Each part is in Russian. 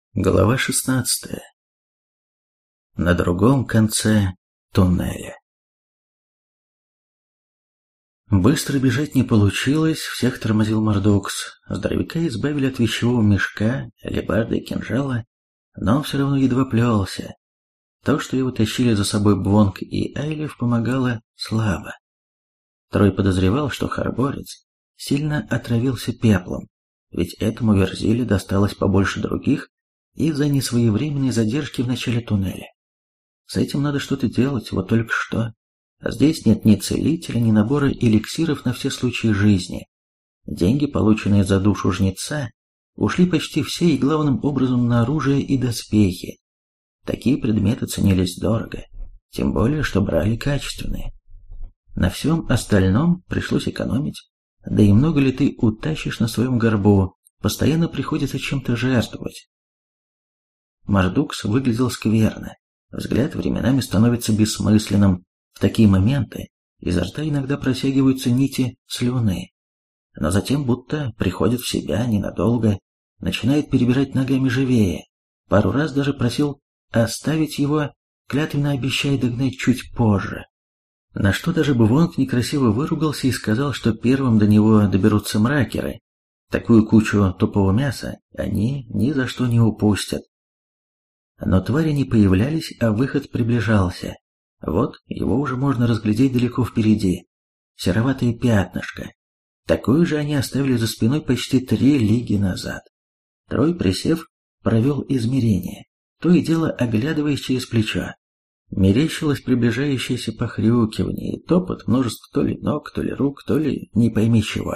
Глава 16. На другом конце туннеля. Быстро бежать не получилось, всех тормозил Мордокс. Здоровяка избавили от вещевого мешка, алебарды и кинжала, но он все равно едва плелся. То, что его тащили за собой Бвонг и Айлев, помогало слабо. Трой подозревал, что Харборец сильно отравился пеплом, ведь этому Верзиле досталось побольше других из-за несвоевременной задержки в начале туннеля. С этим надо что-то делать, вот только что. Здесь нет ни целителя, ни набора эликсиров на все случаи жизни. Деньги, полученные за душу жнеца, ушли почти все и главным образом на оружие и доспехи. Такие предметы ценились дорого, тем более, что брали качественные. На всем остальном пришлось экономить, да и много ли ты утащишь на своем горбу, постоянно приходится чем-то жертвовать. Мордокс выглядел скверно, взгляд временами становится бессмысленным, в такие моменты изо рта иногда протягиваются нити слюны, но затем будто приходит в себя ненадолго, начинает перебирать ногами живее, пару раз даже просил оставить его, клятвенно обещая догнать чуть позже. На что даже Бвонг некрасиво выругался и сказал, что первым до него доберутся мракеры. Такую кучу тупого мяса они ни за что не упустят. Но твари не появлялись, а выход приближался. Вот его уже можно разглядеть далеко впереди. Сероватое пятнышко. Такое же они оставили за спиной почти 3 лиги назад. Трой, присев, провел измерение, то и дело оглядываясь через плечо. Мерещилось приближающееся похрюкивание и топот множества то ли ног, то ли рук, то ли не пойми чего.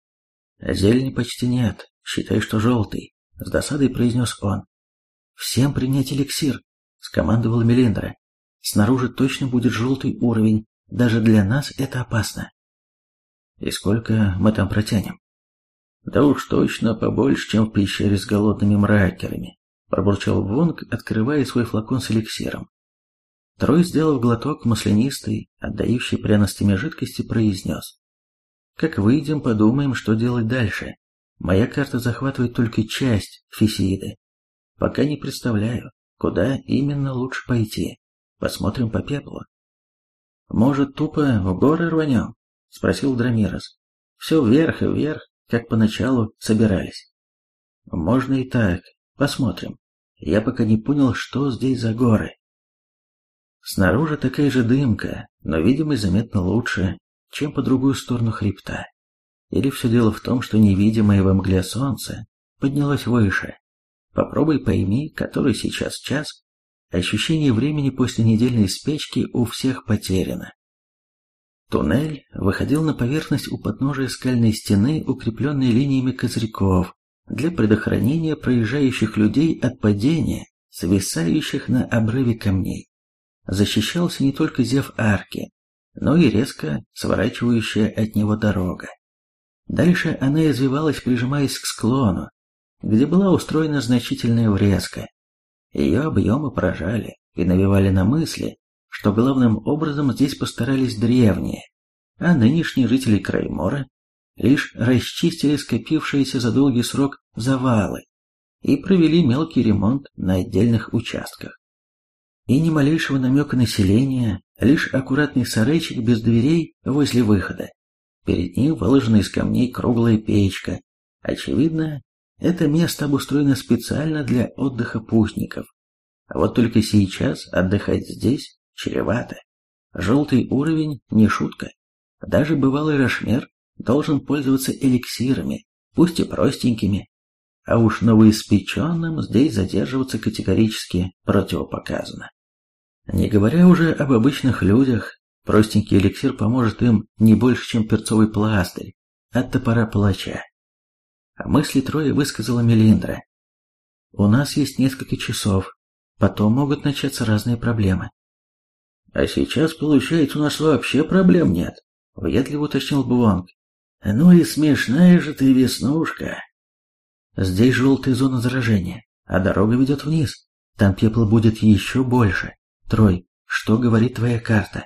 «Зелени почти нет, считай, что желтый», — с досадой произнес он. «Всем принять эликсир», — скомандовала Мелиндра. «Снаружи точно будет желтый уровень, даже для нас это опасно». «И сколько мы там протянем?» «Да уж точно побольше, чем в пещере с голодными мракерами», — пробурчал Бвонг, открывая свой флакон с эликсиром. Трой, сделав глоток маслянистой, отдающей пряностями жидкости, произнес. «Как выйдем, подумаем, что делать дальше. Моя карта захватывает только часть Фесииды. Пока не представляю, куда именно лучше пойти. Посмотрим по пеплу». «Может, тупо в горы рванем?» — спросил Драмирос. «Все вверх и вверх, как поначалу собирались». «Можно и так. Посмотрим. Я пока не понял, что здесь за горы». Снаружи такая же дымка, но видимость заметно лучше, чем по другую сторону хребта. Или все дело в том, что невидимое во мгле солнце поднялось выше. Попробуй пойми, который сейчас час. Ощущение времени после недельной спячки у всех потеряно. Туннель выходил на поверхность у подножия скальной стены, укрепленной линиями козырьков, для предохранения проезжающих людей от падения, свисающих на обрыве камней. Защищался не только зев арки, но и резко сворачивающая от него дорога. Дальше она извивалась, прижимаясь к склону, где была устроена значительная врезка. Ее объемы поражали и навевали на мысли, что главным образом здесь постарались древние, а нынешние жители Краймора лишь расчистили скопившиеся за долгий срок завалы и провели мелкий ремонт на отдельных участках. И ни малейшего намека населения, лишь аккуратный сарайчик без дверей возле выхода. Перед ним выложена из камней круглая печка. Очевидно, это место обустроено специально для отдыха путников. А вот только сейчас отдыхать здесь чревато. Желтый уровень не шутка. Даже бывалый Рашмер должен пользоваться эликсирами, пусть и простенькими. А уж новоиспеченным здесь задерживаться категорически противопоказано. Не говоря уже об обычных людях, простенький эликсир поможет им не больше, чем перцовый пластырь от топора палача. А мысли Троя высказала Мелиндра. «У нас есть несколько часов, потом могут начаться разные проблемы». «А сейчас, получается, у нас вообще проблем нет», — въедливо уточнил Бвонг. «Ну и смешная же ты, Веснушка». «Здесь желтая зона заражения, а дорога ведет вниз. Там пепла будет еще больше. Трой, что говорит твоя карта?»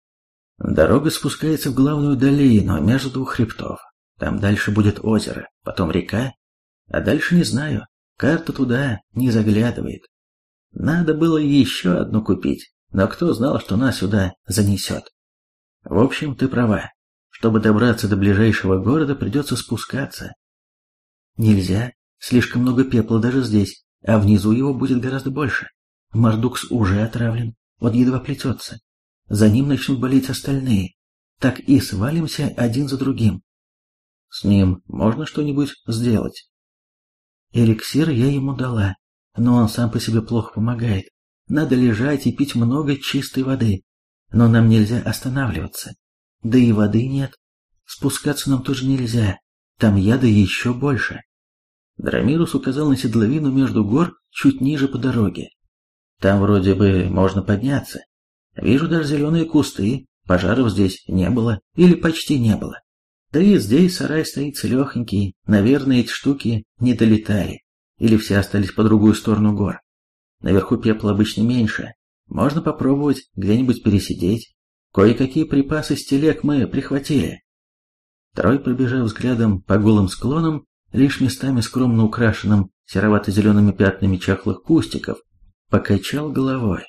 «Дорога спускается в главную долину между двух хребтов. Там дальше будет озеро, потом река, а дальше не знаю. Карта туда не заглядывает. Надо было еще одну купить, но кто знал, что нас сюда занесет. В общем, ты права. Чтобы добраться до ближайшего города, придется спускаться. Нельзя. Слишком много пепла даже здесь, а внизу его будет гораздо больше. Мардукс уже отравлен, он едва плетется. За ним начнут болеть остальные. Так и свалимся один за другим. С ним можно что-нибудь сделать? Эликсир я ему дала, но он сам по себе плохо помогает. Надо лежать и пить много чистой воды. Но нам нельзя останавливаться. Да и воды нет. Спускаться нам тоже нельзя. Там яда еще больше. Драмирус указал на седловину между гор чуть ниже по дороге. Там вроде бы можно подняться. Вижу даже зеленые кусты, пожаров здесь не было или почти не было. Да и здесь сарай стоит целехонький, наверное, эти штуки не долетали, или все остались по другую сторону гор. Наверху пепла обычно меньше, можно попробовать где-нибудь пересидеть. Кое-какие припасы с телег мы прихватили. Трой, пробежав взглядом по голым склонам, лишь местами скромно украшенным серовато-зелеными пятнами чахлых кустиков, покачал головой.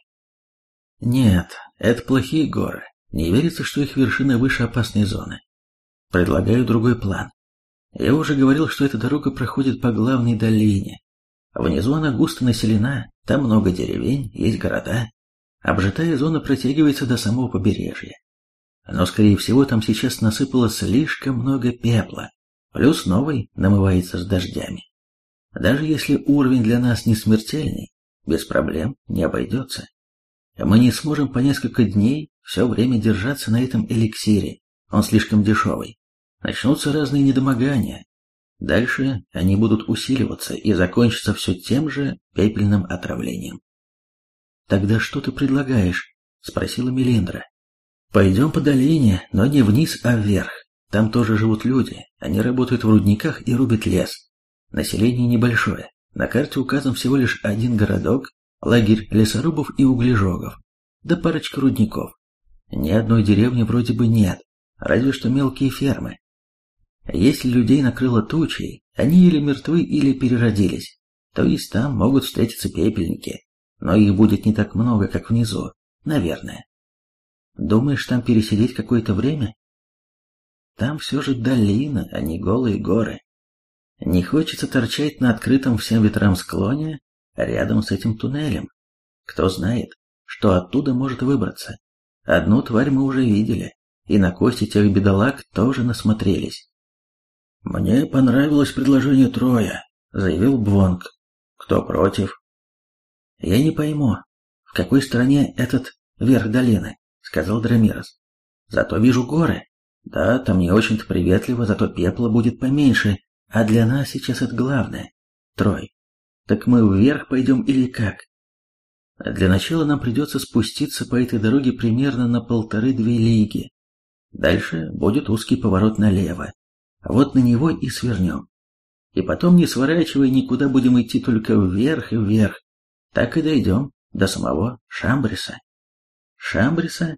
Нет, это плохие горы. Не верится, что их вершина выше опасной зоны. Предлагаю другой план. Я уже говорил, что эта дорога проходит по главной долине. Внизу она густо населена, там много деревень, есть города. Обжитая зона протягивается до самого побережья. Но, скорее всего, там сейчас насыпало слишком много пепла, плюс новый намывается с дождями. Даже если уровень для нас не смертельный, без проблем не обойдется. Мы не сможем по несколько дней все время держаться на этом эликсире, он слишком дешевый. Начнутся разные недомогания. Дальше они будут усиливаться и закончатся все тем же пепельным отравлением. «Тогда что ты предлагаешь?» — спросила Мелиндра. «Пойдем по долине, но не вниз, а вверх. Там тоже живут люди, они работают в рудниках и рубят лес. Население небольшое, на карте указан всего лишь один городок, лагерь лесорубов и углежогов, да парочка рудников. Ни одной деревни вроде бы нет, разве что мелкие фермы. Если людей накрыло тучей, они или мертвы, или переродились, то есть там могут встретиться пепельники, но их будет не так много, как внизу, наверное. Думаешь, там пересидеть какое-то время? Там все же долина, а не голые горы. Не хочется торчать на открытом всем ветрам склоне рядом с этим туннелем. Кто знает, что оттуда может выбраться. Одну тварь мы уже видели, и на кости тех бедолаг тоже насмотрелись. «Мне понравилось предложение Троя», — заявил Бвонг. «Кто против?» «Я не пойму, в какой стороне этот верх долины», — сказал Драмирос. «Зато вижу горы. Да, там не очень-то приветливо, зато пепла будет поменьше, а для нас сейчас это главное. Трой, так мы вверх пойдем или как?» «Для начала нам придется спуститься по этой дороге примерно на 1,5-2 лиги. Дальше будет узкий поворот налево. Вот на него и свернем. И потом, не сворачивая никуда, будем идти только вверх и вверх. Так и дойдем до самого Шамбриса». «Шамбриса?»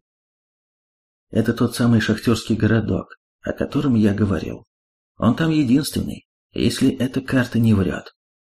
Это тот самый шахтерский городок, о котором я говорил. Он там единственный, если эта карта не врет.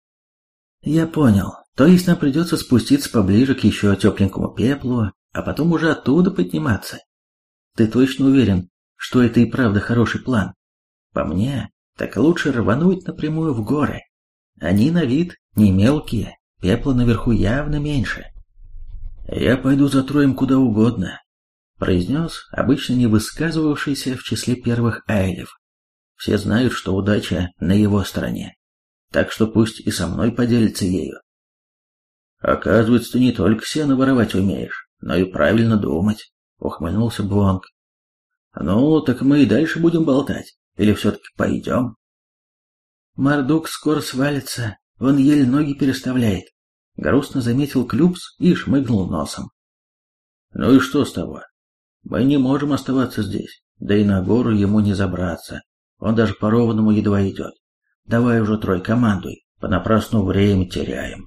Я понял. То есть нам придется спуститься поближе к еще тепленькому пеплу, а потом уже оттуда подниматься. Ты точно уверен, что это и правда хороший план? По мне, так лучше рвануть напрямую в горы. Они на вид не мелкие, пепла наверху явно меньше. «Я пойду за Троем куда угодно», — произнес обычно не высказывавшийся в числе первых айлев. «Все знают, что удача на его стороне, так что пусть и со мной поделится ею». «Оказывается, ты не только сено воровать умеешь, но и правильно думать», — ухмыльнулся Бвонг. «Ну, так мы и дальше будем болтать, или все-таки пойдем?» «Мардук скоро свалится, он еле ноги переставляет», — грустно заметил Клюпс и шмыгнул носом. «Ну и что с того? Мы не можем оставаться здесь, да и на гору ему не забраться, он даже по ровному едва идет. Давай уже, Трой, командуй, понапрасну время теряем».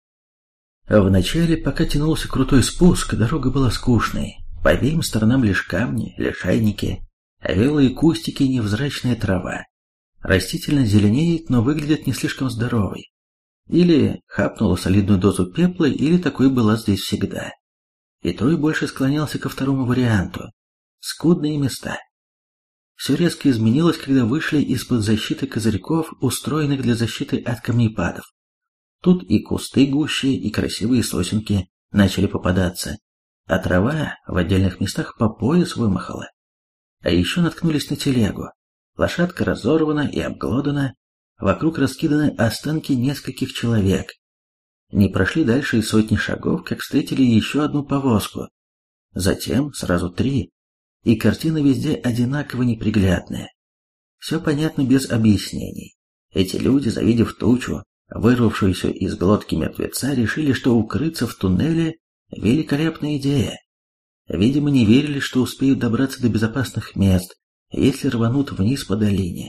Вначале, пока тянулся крутой спуск, дорога была скучной. По обеим сторонам лишь камни, лишайники, овелые кустики и невзрачная трава. Растительность зеленеет, но выглядит не слишком здоровой. Или хапнула солидную дозу пепла, или такой была здесь всегда. И Трой больше склонялся ко второму варианту. Скудные места. Все резко изменилось, когда вышли из-под защиты козырьков, устроенных для защиты от камнепадов. Тут и кусты гуще, и красивые сосенки начали попадаться, а трава в отдельных местах по пояс вымахала. А еще наткнулись на телегу. Лошадка разорвана и обглодана, вокруг раскиданы останки нескольких человек. Не прошли дальше и сотни шагов, как встретили еще одну повозку. Затем сразу 3, и картина везде одинаково неприглядная. Все понятно без объяснений. Эти люди, завидев тучу, вырвавшуюся из глотки мертвеца, решили, что укрыться в туннеле – великолепная идея. Видимо, не верили, что успеют добраться до безопасных мест, если рванут вниз по долине.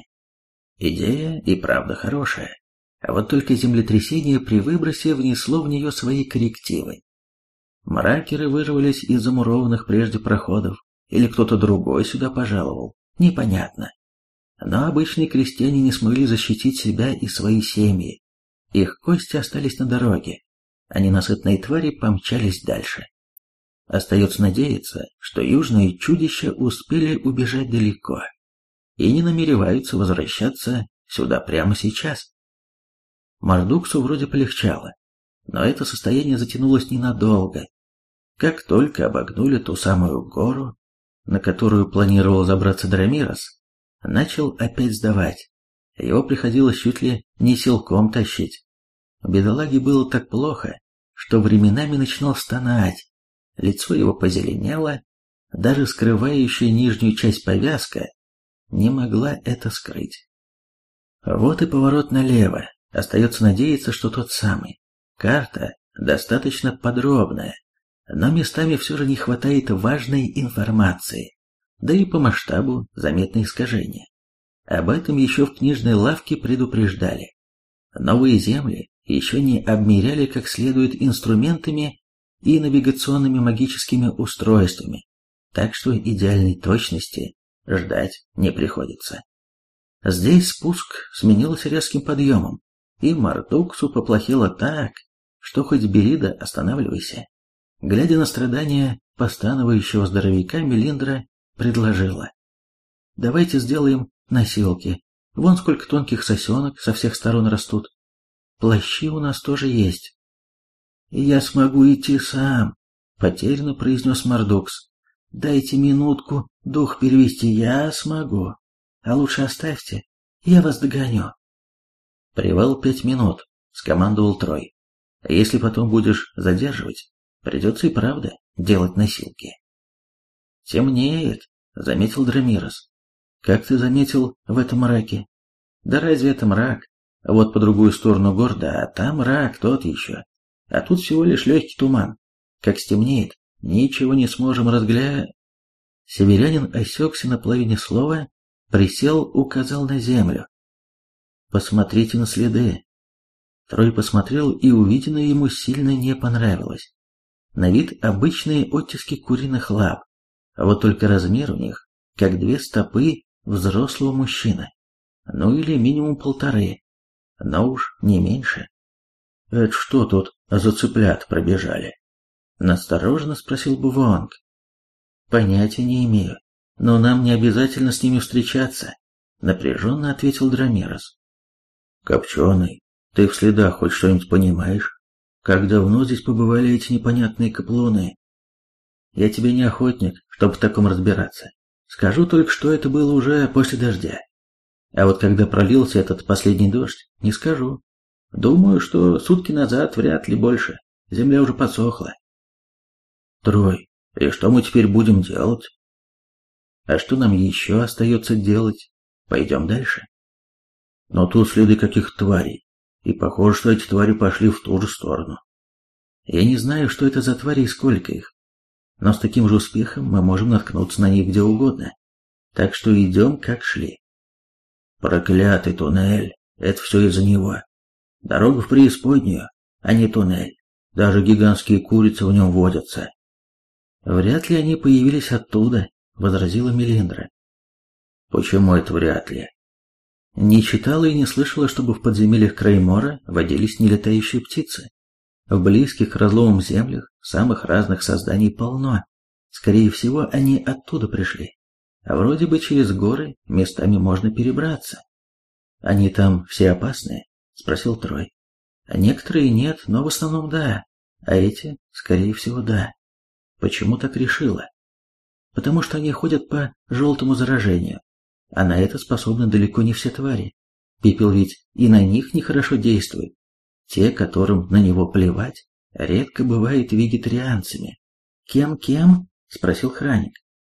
Идея и правда хорошая. А вот только землетрясение при выбросе внесло в нее свои коррективы. Мракеры вырвались из замурованных прежде проходов, или кто-то другой сюда пожаловал, непонятно. Но обычные крестьяне не смогли защитить себя и свои семьи. Их кости остались на дороге, а ненасытные твари помчались дальше. Остается надеяться, что южные чудища успели убежать далеко и не намереваются возвращаться сюда прямо сейчас. Мардуксу вроде полегчало, но это состояние затянулось ненадолго. Как только обогнули ту самую гору, на которую планировал забраться Драмирос, начал опять сдавать. Его приходилось чуть ли не силком тащить. Бедолаге было так плохо, что временами начинал стонать. Лицо его позеленело, даже скрывающая нижнюю часть повязка не могла это скрыть. Вот и поворот налево. Остается надеяться, что тот самый. Карта достаточно подробная, но местами все же не хватает важной информации, да и по масштабу заметны искажения. Об этом еще в книжной лавке предупреждали. Новые земли еще не обмеряли как следует инструментами и навигационными магическими устройствами, так что идеальной точности ждать не приходится. Здесь спуск сменился резким подъемом, и Мардуксу поплохело так, что хоть бери да останавливайся. Глядя на страдания постановающего здоровяка, Мелиндра предложила: «Давайте сделаем носилки. Вон сколько тонких сосенок со всех сторон растут. Плащи у нас тоже есть». «Я смогу идти сам», — потерянно произнес Мардукс. «Дайте минутку дух перевести, я смогу. А лучше оставьте, я вас догоню». «Привал 5 минут», — скомандовал Трой. «А если потом будешь задерживать, придется и правда делать носилки». «Темнеет», — заметил Драмирос. «Как ты заметил в этом мраке?» «Да разве это мрак? Вот по другую сторону гор, да, там мрак тот еще. А тут всего лишь легкий туман. Как стемнеет, ничего не сможем Северянин осекся на половине слова, присел, указал на землю. «Посмотрите на следы». Трой посмотрел, и увиденное ему сильно не понравилось. На вид обычные оттиски куриных лап, а вот только размер у них, как 2 стопы взрослого мужчины. Ну или минимум 1,5, но уж не меньше. «Это что тут за цыплят пробежали?» — настороженно спросил Бувонг. «Понятия не имею, но нам не обязательно с ними встречаться», — напряженно ответил Драмирос. «Копченый, ты в следах хоть что-нибудь понимаешь? Как давно здесь побывали эти непонятные каплуны?» «Я тебе не охотник, чтобы в таком разбираться. Скажу только, что это было уже после дождя. А вот когда пролился этот последний дождь, не скажу. Думаю, что сутки назад, вряд ли больше. Земля уже подсохла». «Трой, и что мы теперь будем делать?» «А что нам еще остается делать? Пойдем дальше». «Но тут следы каких-то тварей, и похоже, что эти твари пошли в ту же сторону. Я не знаю, что это за твари и сколько их, но с таким же успехом мы можем наткнуться на них где угодно. Так что идем, как шли». «Проклятый туннель, это все из-за него. Дорога в преисподнюю, а не туннель. Даже гигантские курицы в нем водятся». «Вряд ли они появились оттуда», — возразила Мелиндра. «Почему это вряд ли?» Не читала и не слышала, чтобы в подземельях Краймора водились нелетающие птицы. В близких к разломам землях самых разных созданий полно. Скорее всего, они оттуда пришли. А вроде бы через горы местами можно перебраться. Они там все опасные? Спросил Трой. Некоторые нет, но в основном да. А эти, скорее всего, да. Почему так решила? Потому что они ходят по желтому заражению. А на это способны далеко не все твари. Пепел ведь и на них нехорошо действует. Те, которым на него плевать, редко бывают вегетарианцами. «Кем-кем?» — спросил Храник.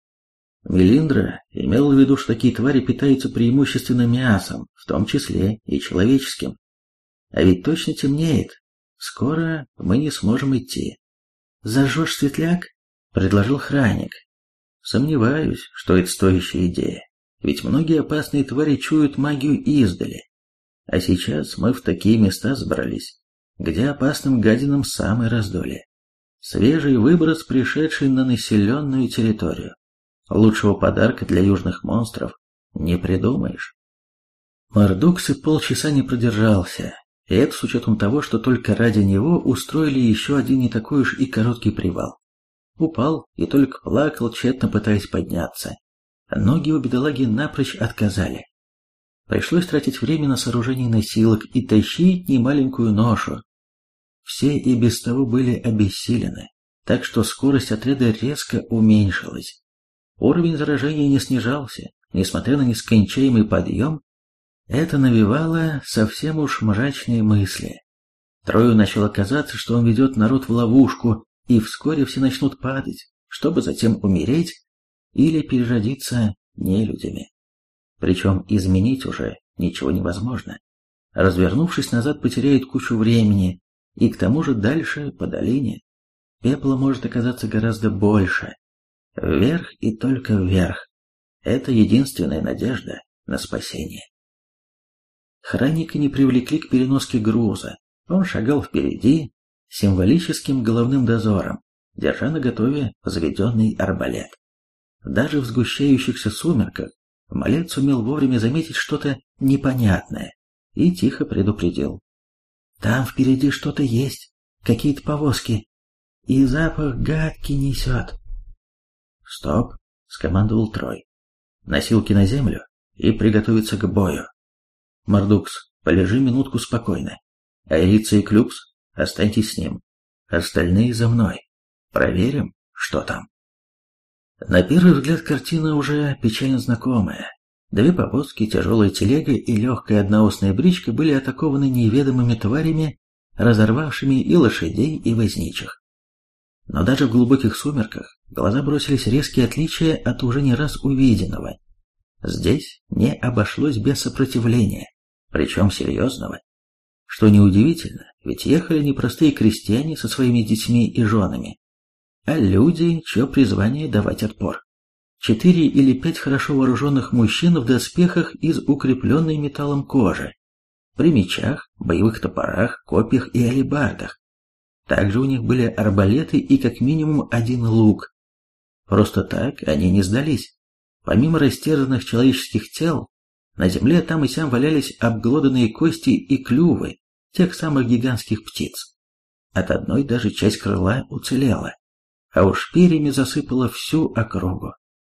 Мелиндра имел в виду, что такие твари питаются преимущественно мясом, в том числе и человеческим. А ведь точно темнеет. Скоро мы не сможем идти. «Зажжешь светляк?» — предложил Храник. Сомневаюсь, что это стоящая идея. Ведь многие опасные твари чуют магию издали. А сейчас мы в такие места сбрались, где опасным гадинам самое раздолье. Свежий выброс, пришедший на населенную территорию. Лучшего подарка для южных монстров не придумаешь. Мордокс и полчаса не продержался, и это с учетом того, что только ради него устроили еще один не такой уж и короткий привал. Упал и только плакал, тщетно пытаясь подняться. Ноги у бедолаги напрочь отказали. Пришлось тратить время на сооружение носилок и тащить немаленькую ношу. Все и без того были обессилены, так что скорость отряда резко уменьшилась. Уровень заражения не снижался, несмотря на нескончаемый подъем. Это навевало совсем уж мрачные мысли. Трою начало казаться, что он ведет народ в ловушку, и вскоре все начнут падать, чтобы затем умереть или переродиться нелюдями. Причем изменить уже ничего невозможно. Развернувшись назад, потеряет кучу времени, и к тому же дальше, по долине, пепла может оказаться гораздо больше. Вверх и только вверх. Это единственная надежда на спасение. Хранника не привлекли к переноске груза. Он шагал впереди, символическим головным дозором, держа наготове заведенный арбалет. Даже в сгущающихся сумерках малец сумел вовремя заметить что-то непонятное и тихо предупредил. «Там впереди что-то есть, какие-то повозки, и запах гадкий несет». «Стоп!» — скомандовал Трой. «Носилки на землю и приготовиться к бою. Мордукс, полежи минутку спокойно. Айрица и Клюкс, останьтесь с ним. Остальные за мной. Проверим, что там». На первый взгляд картина уже печально знакомая. Две повозки, тяжелая телега и легкая одноосная бричка были атакованы неведомыми тварями, разорвавшими и лошадей, и возничих. Но даже в глубоких сумерках глаза бросились резкие отличия от уже не раз увиденного. Здесь не обошлось без сопротивления, причем серьезного. Что неудивительно, ведь ехали не простые крестьяне со своими детьми и женами, а люди, чье призвание давать отпор. 4 или 5 хорошо вооруженных мужчин в доспехах из укрепленной металлом кожи, при мечах, боевых топорах, копьях и алебардах. Также у них были арбалеты и как минимум один лук. Просто так они не сдались. Помимо растерзанных человеческих тел, на земле там и сям валялись обглоданные кости и клювы тех самых гигантских птиц. От одной даже часть крыла уцелела, а уж перьями засыпала всю округу.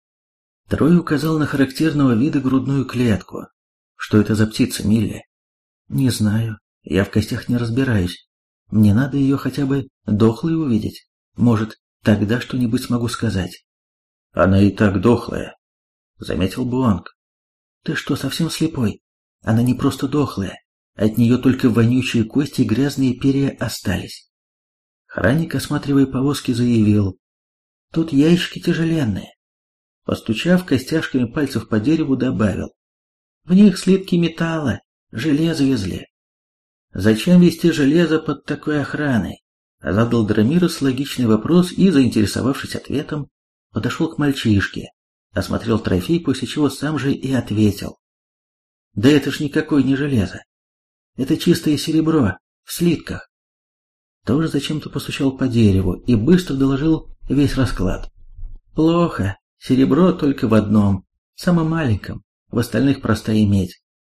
Трой указал на характерного вида грудную клетку. «Что это за птица, Милли?» «Не знаю, я в костях не разбираюсь. Мне надо ее хотя бы дохлой увидеть. Может, тогда что-нибудь смогу сказать». «Она и так дохлая», — заметил Буонг. «Ты что, совсем слепой? Она не просто дохлая. От нее только вонючие кости и грязные перья остались». Храник, осматривая повозки, заявил: «Тут ящики тяжеленные». Постучав костяшками пальцев по дереву, добавил: «В них слитки металла, железо везли». «Зачем везти железо под такой охраной?» Задал Драмирос логичный вопрос и, заинтересовавшись ответом, подошел к мальчишке, осмотрел трофей, после чего сам же и ответил: «Да это ж никакое не железо. Это чистое серебро в слитках». Тоже зачем-то постучал по дереву и быстро доложил весь расклад. «Плохо. Серебро только в одном, самом маленьком, в остальных простая медь.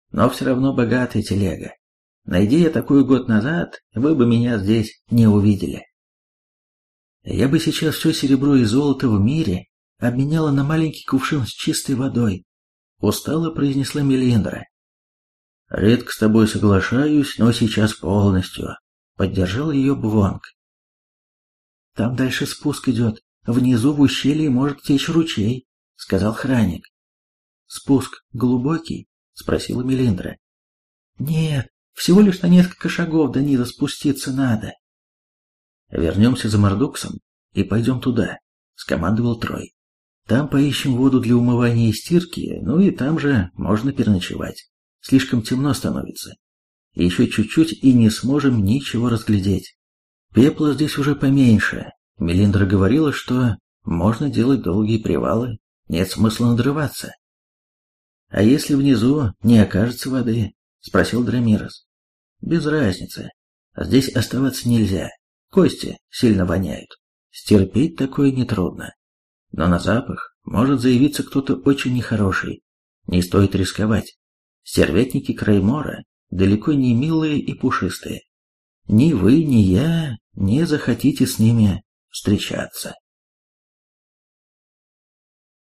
но все равно богатая телега. Найди я такую год назад, вы бы меня здесь не увидели. Я бы сейчас все серебро и золото в мире обменяла на маленький кувшин с чистой водой, устало произнесла Мелиндра. Редко с тобой соглашаюсь, но сейчас полностью, поддержал ее Бвонг. Там дальше спуск идет, внизу в ущелье может течь ручей, сказал Храник. Спуск глубокий? Спросила Мелиндра. Нет, всего лишь на несколько шагов до низа спуститься надо. Вернемся за Мордоксом и пойдем туда, скомандовал Трой. Там поищем воду для умывания и стирки, ну и там же можно переночевать. Слишком темно становится. Еще чуть-чуть и не сможем ничего разглядеть. Пепла здесь уже поменьше. Мелиндра говорила, что можно делать долгие привалы, нет смысла надрываться. А если внизу не окажется воды? Спросил Драмирос. Без разницы. Здесь оставаться нельзя. Кости сильно воняют. Стерпеть такое нетрудно. Но на запах может заявиться кто-то очень нехороший. Не стоит рисковать. Стервятники Краймора далеко не милые и пушистые. Ни вы, ни я не захотите с ними встречаться.